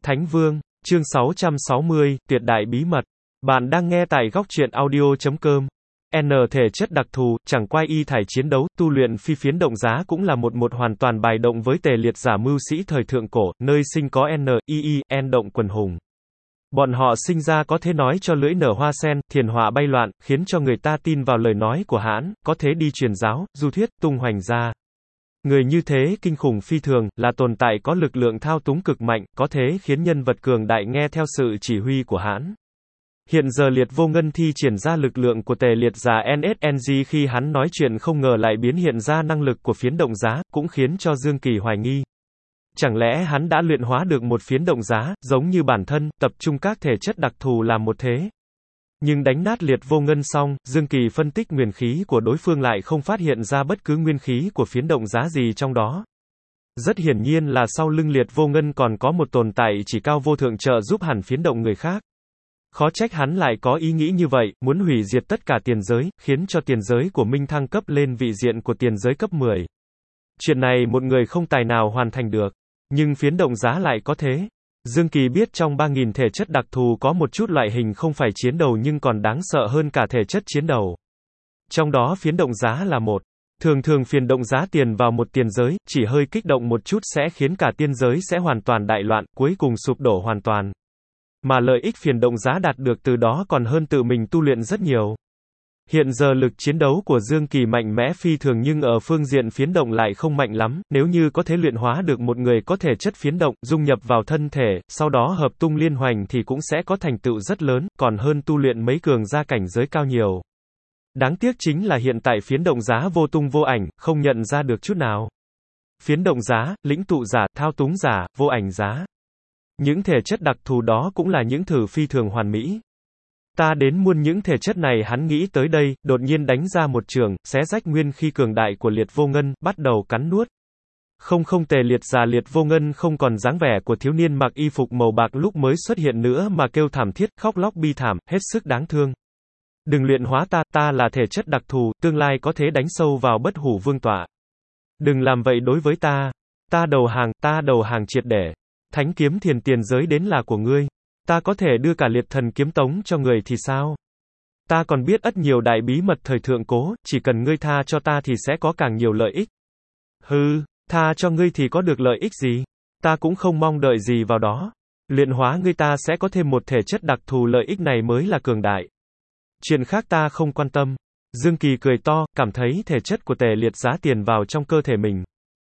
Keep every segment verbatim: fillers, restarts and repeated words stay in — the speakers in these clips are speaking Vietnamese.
Thánh Vương, chương sáu trăm sáu mươi, tuyệt đại bí mật. Bạn đang nghe tại góc truyện audio chấm com. N thể chất đặc thù, chẳng qua y thải chiến đấu, tu luyện phi phiến động giá cũng là một một hoàn toàn bài động với tề liệt giả mưu sĩ thời thượng cổ, nơi sinh có N, I I, N động quần hùng. Bọn họ sinh ra có thể nói cho lưỡi nở hoa sen, thiền họa bay loạn, khiến cho người ta tin vào lời nói của hãn, có thể đi truyền giáo, du thuyết, tung hoành ra. Người như thế kinh khủng phi thường, là tồn tại có lực lượng thao túng cực mạnh, có thể khiến nhân vật cường đại nghe theo sự chỉ huy của hãn. Hiện giờ Liệt Vô Ngân thi triển ra lực lượng của tề liệt giả N S N G khi hắn nói chuyện không ngờ lại biến hiện ra năng lực của phiến động giá, cũng khiến cho Dương Kỳ hoài nghi. Chẳng lẽ hắn đã luyện hóa được một phiến động giá, giống như bản thân, tập trung các thể chất đặc thù làm một thế? Nhưng đánh nát Liệt Vô Ngân xong, Dương Kỳ phân tích nguyên khí của đối phương lại không phát hiện ra bất cứ nguyên khí của phiến động giá gì trong đó. Rất hiển nhiên là sau lưng Liệt Vô Ngân còn có một tồn tại chỉ cao vô thượng trợ giúp hẳn phiến động người khác. Khó trách hắn lại có ý nghĩ như vậy, muốn hủy diệt tất cả tiền giới, khiến cho tiền giới của Minh thăng cấp lên vị diện của tiền giới cấp mười. Chuyện này một người không tài nào hoàn thành được. Nhưng phiến động giá lại có thế. Dương Kỳ biết trong ba nghìn thể chất đặc thù có một chút loại hình không phải chiến đầu nhưng còn đáng sợ hơn cả thể chất chiến đầu. Trong đó phiến động giá là một. Thường thường phiến động giá tiền vào một tiền giới, chỉ hơi kích động một chút sẽ khiến cả tiên giới sẽ hoàn toàn đại loạn, cuối cùng sụp đổ hoàn toàn. Mà lợi ích phiến động giá đạt được từ đó còn hơn tự mình tu luyện rất nhiều. Hiện giờ lực chiến đấu của Dương Kỳ mạnh mẽ phi thường nhưng ở phương diện phiến động lại không mạnh lắm, nếu như có thể luyện hóa được một người có thể chất phiến động, dung nhập vào thân thể, sau đó hợp tung liên hoành thì cũng sẽ có thành tựu rất lớn, còn hơn tu luyện mấy cường gia cảnh giới cao nhiều. Đáng tiếc chính là hiện tại phiến động giá vô tung vô ảnh, không nhận ra được chút nào. Phiến động giá, lĩnh tụ giả, thao túng giả, vô ảnh giá. Những thể chất đặc thù đó cũng là những thử phi thường hoàn mỹ. Ta đến muôn những thể chất này hắn nghĩ tới đây, đột nhiên đánh ra một trường, xé rách nguyên khí cường đại của Liệt Vô Ngân, bắt đầu cắn nuốt. Không không tề liệt già Liệt Vô Ngân không còn dáng vẻ của thiếu niên mặc y phục màu bạc lúc mới xuất hiện nữa mà kêu thảm thiết, khóc lóc bi thảm, hết sức đáng thương. Đừng luyện hóa ta, ta là thể chất đặc thù, tương lai có thể đánh sâu vào bất hủ vương tọa. Đừng làm vậy đối với ta. Ta đầu hàng, ta đầu hàng triệt để. Thánh kiếm thiền tiền giới đến là của ngươi. Ta có thể đưa cả liệt thần kiếm tống cho người thì sao? Ta còn biết ất nhiều đại bí mật thời thượng cố, chỉ cần ngươi tha cho ta thì sẽ có càng nhiều lợi ích. Hừ, tha cho ngươi thì có được lợi ích gì? Ta cũng không mong đợi gì vào đó. Luyện hóa ngươi ta sẽ có thêm một thể chất đặc thù, lợi ích này mới là cường đại. Chuyện khác ta không quan tâm. Dương Kỳ cười to, cảm thấy thể chất của tề liệt giá tiền vào trong cơ thể mình.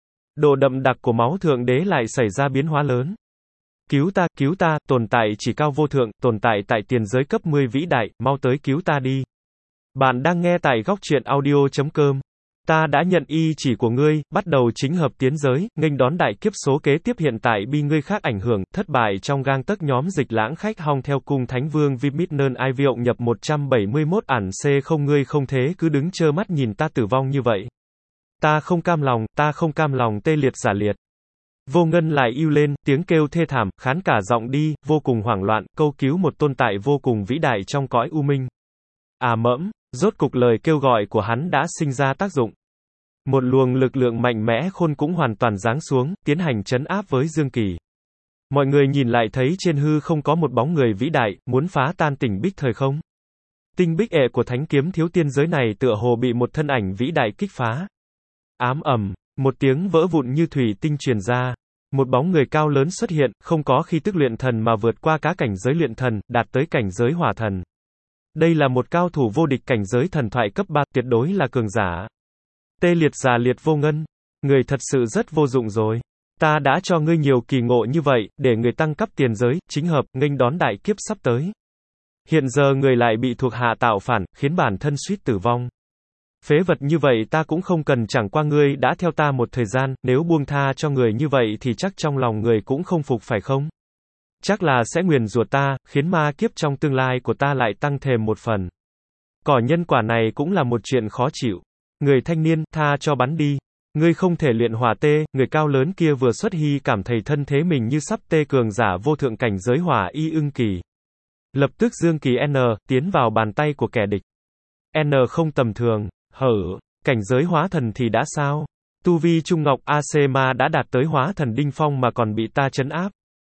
Độ đậm đặc của máu thượng đế lại xảy ra biến hóa lớn. Cứu ta, cứu ta, tồn tại chỉ cao vô thượng, tồn tại tại tiền giới cấp mười vĩ đại, mau tới cứu ta đi. Bạn đang nghe tại góc truyện audio chấm com. Ta đã nhận y chỉ của ngươi, bắt đầu chính hợp tiến giới, nghênh đón đại kiếp số kế tiếp hiện tại bị ngươi khác ảnh hưởng, thất bại trong gang tấc nhóm dịch lãng khách hong theo cung thánh vương Vimidnern ai viộng nhập một trăm bảy mươi mốt ản C không ngươi không thế cứ đứng trơ mắt nhìn ta tử vong như vậy. Ta không cam lòng, ta không cam lòng tê liệt giả liệt. Vô Ngân lại ưu lên, tiếng kêu thê thảm, khán cả giọng đi, vô cùng hoảng loạn, câu cứu một tồn tại vô cùng vĩ đại trong cõi u minh. À mẫm, rốt cục lời kêu gọi của hắn đã sinh ra tác dụng. Một luồng lực lượng mạnh mẽ khôn cũng hoàn toàn giáng xuống, tiến hành trấn áp với Dương Kỳ. Mọi người nhìn lại thấy trên hư không có một bóng người vĩ đại, muốn phá tan tỉnh bích thời không. Tinh bích ệ của thánh kiếm thiếu tiên giới này tựa hồ bị một thân ảnh vĩ đại kích phá. Ám ầm. Một tiếng vỡ vụn như thủy tinh truyền ra. Một bóng người cao lớn xuất hiện, không có khí tức luyện thần mà vượt qua cả cảnh giới luyện thần, đạt tới cảnh giới hỏa thần. Đây là một cao thủ vô địch cảnh giới thần thoại cấp ba, tuyệt đối là cường giả. Tê liệt già Liệt Vô Ngân. Người thật sự rất vô dụng rồi. Ta đã cho ngươi nhiều kỳ ngộ như vậy, để người tăng cấp tiền giới, chính hợp, nghênh đón đại kiếp sắp tới. Hiện giờ người lại bị thuộc hạ tạo phản, khiến bản thân suýt tử vong. Phế vật như vậy ta cũng không cần, chẳng qua ngươi đã theo ta một thời gian, nếu buông tha cho người như vậy thì chắc trong lòng người cũng không phục phải không? Chắc là sẽ nguyền rủa ta, khiến ma kiếp trong tương lai của ta lại tăng thêm một phần. Cỏ nhân quả này cũng là một chuyện khó chịu. Người thanh niên, tha cho bắn đi. Ngươi không thể luyện hỏa tê, người cao lớn kia vừa xuất hy cảm thấy thân thế mình như sắp tê cường giả vô thượng cảnh giới hỏa y ưng kỳ. Lập tức Dương Kỳ N, tiến vào bàn tay của kẻ địch. N không tầm thường. Hở, cảnh giới hóa thần thì đã sao? Tu vi Trung Ngọc A C Ma đã đạt tới hóa thần đinh phong mà còn bị ta trấn áp.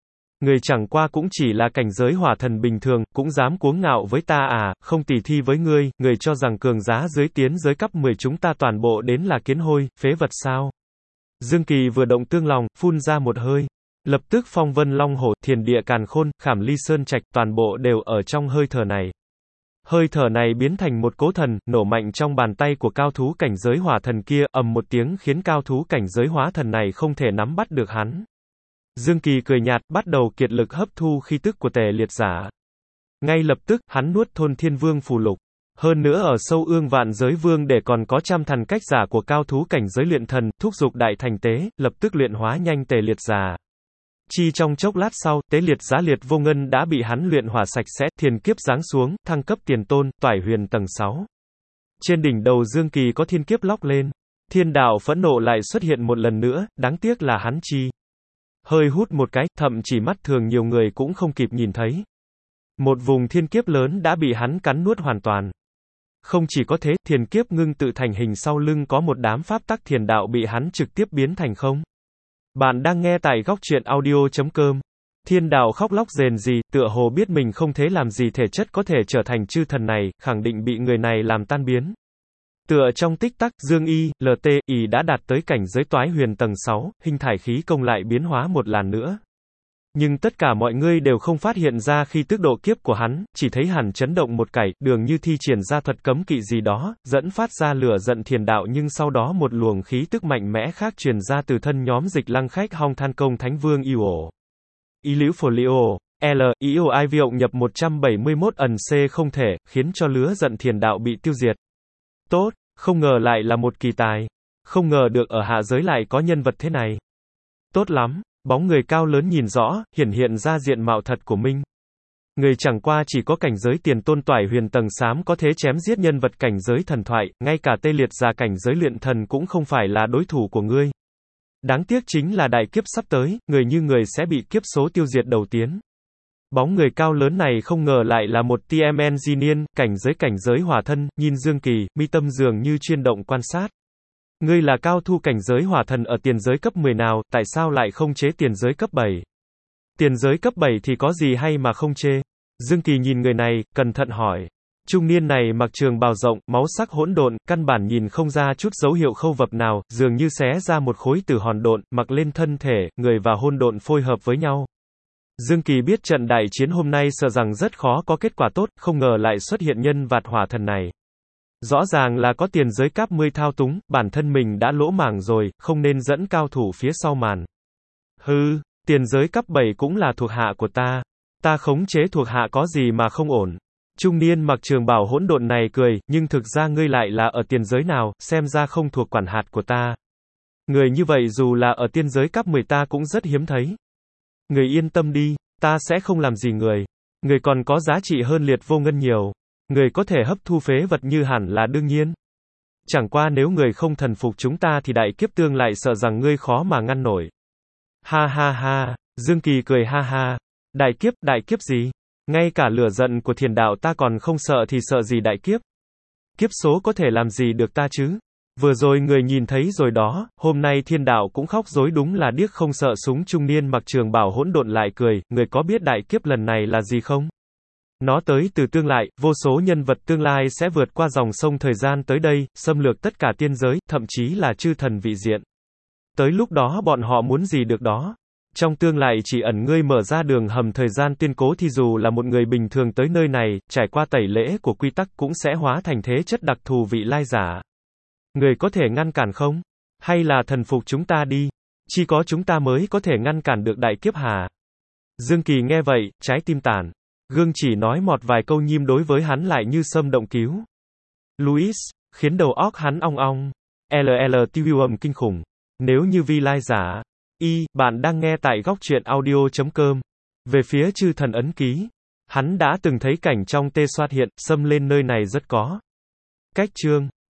Người chẳng qua cũng chỉ là cảnh giới hỏa thần bình thường, cũng dám cuống ngạo với ta à, không tỉ thi với ngươi, người cho rằng cường giá dưới tiến giới cấp mười chúng ta toàn bộ đến là kiến hôi, phế vật sao? Dương Kỳ vừa động tương lòng, phun ra một hơi. Lập tức phong vân long hổ, thiền địa càn khôn, khảm ly sơn trạch, toàn bộ đều ở trong hơi thở này. Hơi thở này biến thành một cỗ thần, nổ mạnh trong bàn tay của cao thú cảnh giới hỏa thần kia, ầm một tiếng khiến cao thú cảnh giới hóa thần này không thể nắm bắt được hắn. Dương Kỳ cười nhạt, bắt đầu kiệt lực hấp thu khí tức của tề liệt giả. Ngay lập tức, hắn nuốt thôn thiên vương phù lục. Hơn nữa ở sâu ương vạn giới vương để còn có trăm thần cách giả của cao thú cảnh giới luyện thần, thúc giục đại thành tế, lập tức luyện hóa nhanh tề liệt giả. Chi trong chốc lát sau, tế liệt giá liệt vô ngân đã bị hắn luyện hỏa sạch sẽ, thiền kiếp giáng xuống, thăng cấp tiền tôn, toải huyền tầng sáu. Trên đỉnh đầu Dương Kỳ có thiên kiếp lóc lên. Thiên đạo phẫn nộ lại xuất hiện một lần nữa, đáng tiếc là hắn chi hơi hút một cái, thậm chỉ mắt thường nhiều người cũng không kịp nhìn thấy. Một vùng thiên kiếp lớn đã bị hắn cắn nuốt hoàn toàn. Không chỉ có thế, thiền kiếp ngưng tự thành hình sau lưng có một đám pháp tắc thiền đạo bị hắn trực tiếp biến thành không. Bạn đang nghe tại góc truyện audio chấm com. Thiên đạo khóc lóc rền rì, tựa hồ biết mình không thế làm gì thể chất có thể trở thành chư thần này, khẳng định bị người này làm tan biến. Tựa trong tích tắc, Dương Y, lờ tê, Y đã đạt tới cảnh giới toái huyền tầng sáu, hình thải khí công lại biến hóa một lần nữa. Nhưng tất cả mọi người đều không phát hiện ra khi tức độ kiếp của hắn, chỉ thấy hắn chấn động một cảy, đường như thi triển ra thuật cấm kỵ gì đó, dẫn phát ra lửa giận thiền đạo nhưng sau đó một luồng khí tức mạnh mẽ khác truyền ra từ thân nhóm dịch lăng khách hong than công thánh vương yêu ổ. Ý liễu phổ liễu, L, ý ổ ai việu nhập một trăm bảy mươi mốt ẩn C không thể, khiến cho lửa giận thiền đạo bị tiêu diệt. Tốt, không ngờ lại là một kỳ tài. Không ngờ được ở hạ giới lại có nhân vật thế này. Tốt lắm. Bóng người cao lớn nhìn rõ, hiển hiện ra diện mạo thật của Minh. Người chẳng qua chỉ có cảnh giới tiền tôn toải huyền tầng xám có thể chém giết nhân vật cảnh giới thần thoại, ngay cả tê liệt già cảnh giới luyện thần cũng không phải là đối thủ của ngươi. Đáng tiếc chính là đại kiếp sắp tới, người như người sẽ bị kiếp số tiêu diệt đầu tiến. Bóng người cao lớn này không ngờ lại là một tê em engineer, cảnh giới cảnh giới hỏa thân, nhìn Dương Kỳ, mi tâm dường như chuyên động quan sát. Ngươi là cao thu cảnh giới hỏa thần ở tiền giới cấp mười nào, tại sao lại không chế tiền giới cấp bảy? Tiền giới cấp bảy thì có gì hay mà không chê? Dương Kỳ nhìn người này, cẩn thận hỏi. Trung niên này mặc trường bào rộng, máu sắc hỗn độn, căn bản nhìn không ra chút dấu hiệu khâu vập nào, dường như xé ra một khối từ hòn độn, mặc lên thân thể, người và hôn độn phối hợp với nhau. Dương Kỳ biết trận đại chiến hôm nay sợ rằng rất khó có kết quả tốt, không ngờ lại xuất hiện nhân vật hỏa thần này. Rõ ràng là có tiền giới cấp mười thao túng, bản thân mình đã lỗ mảng rồi, không nên dẫn cao thủ phía sau màn. Hừ, tiền giới cấp bảy cũng là thuộc hạ của ta. Ta khống chế thuộc hạ có gì mà không ổn. Trung niên mặc trường bào hỗn độn này cười, nhưng thực ra ngươi lại là ở tiền giới nào, xem ra không thuộc quản hạt của ta. Người như vậy dù là ở tiên giới cấp mười ta cũng rất hiếm thấy. Người yên tâm đi, ta sẽ không làm gì người. Người còn có giá trị hơn liệt vô ngân nhiều. Người có thể hấp thu phế vật như hẳn là đương nhiên. Chẳng qua nếu người không thần phục chúng ta thì đại kiếp tương lại sợ rằng ngươi khó mà ngăn nổi. Ha ha ha, Dương Kỳ cười ha ha. Đại kiếp, đại kiếp gì? Ngay cả lửa giận của thiền đạo ta còn không sợ thì sợ gì đại kiếp? Kiếp số có thể làm gì được ta chứ? Vừa rồi người nhìn thấy rồi đó, hôm nay thiên đạo cũng khóc rối đúng là điếc không sợ súng. Trung niên mặc trường bào hỗn độn lại cười, người có biết đại kiếp lần này là gì không? Nó tới từ tương lai, vô số nhân vật tương lai sẽ vượt qua dòng sông thời gian tới đây, xâm lược tất cả tiên giới, thậm chí là chư thần vị diện. Tới lúc đó bọn họ muốn gì được đó. Trong tương lai chỉ ẩn ngươi mở ra đường hầm thời gian tuyên cố thì dù là một người bình thường tới nơi này, trải qua tẩy lễ của quy tắc cũng sẽ hóa thành thế chất đặc thù vị lai giả. Người có thể ngăn cản không? Hay là thần phục chúng ta đi? Chỉ có chúng ta mới có thể ngăn cản được đại kiếp hả? Dương Kỳ nghe vậy, trái tim tàn. Gương chỉ nói một vài câu nhim đối với hắn lại như sâm động cứu. Louis, khiến đầu óc hắn ong ong. lờ lờ tiêu ầm kinh khủng. Nếu như vi lai giả. Y, bạn đang nghe tại góc truyện audio chấm com. Về phía chư thần ấn ký. Hắn đã từng thấy cảnh trong tê xoát hiện, xâm lên nơi này rất có. Cách chương.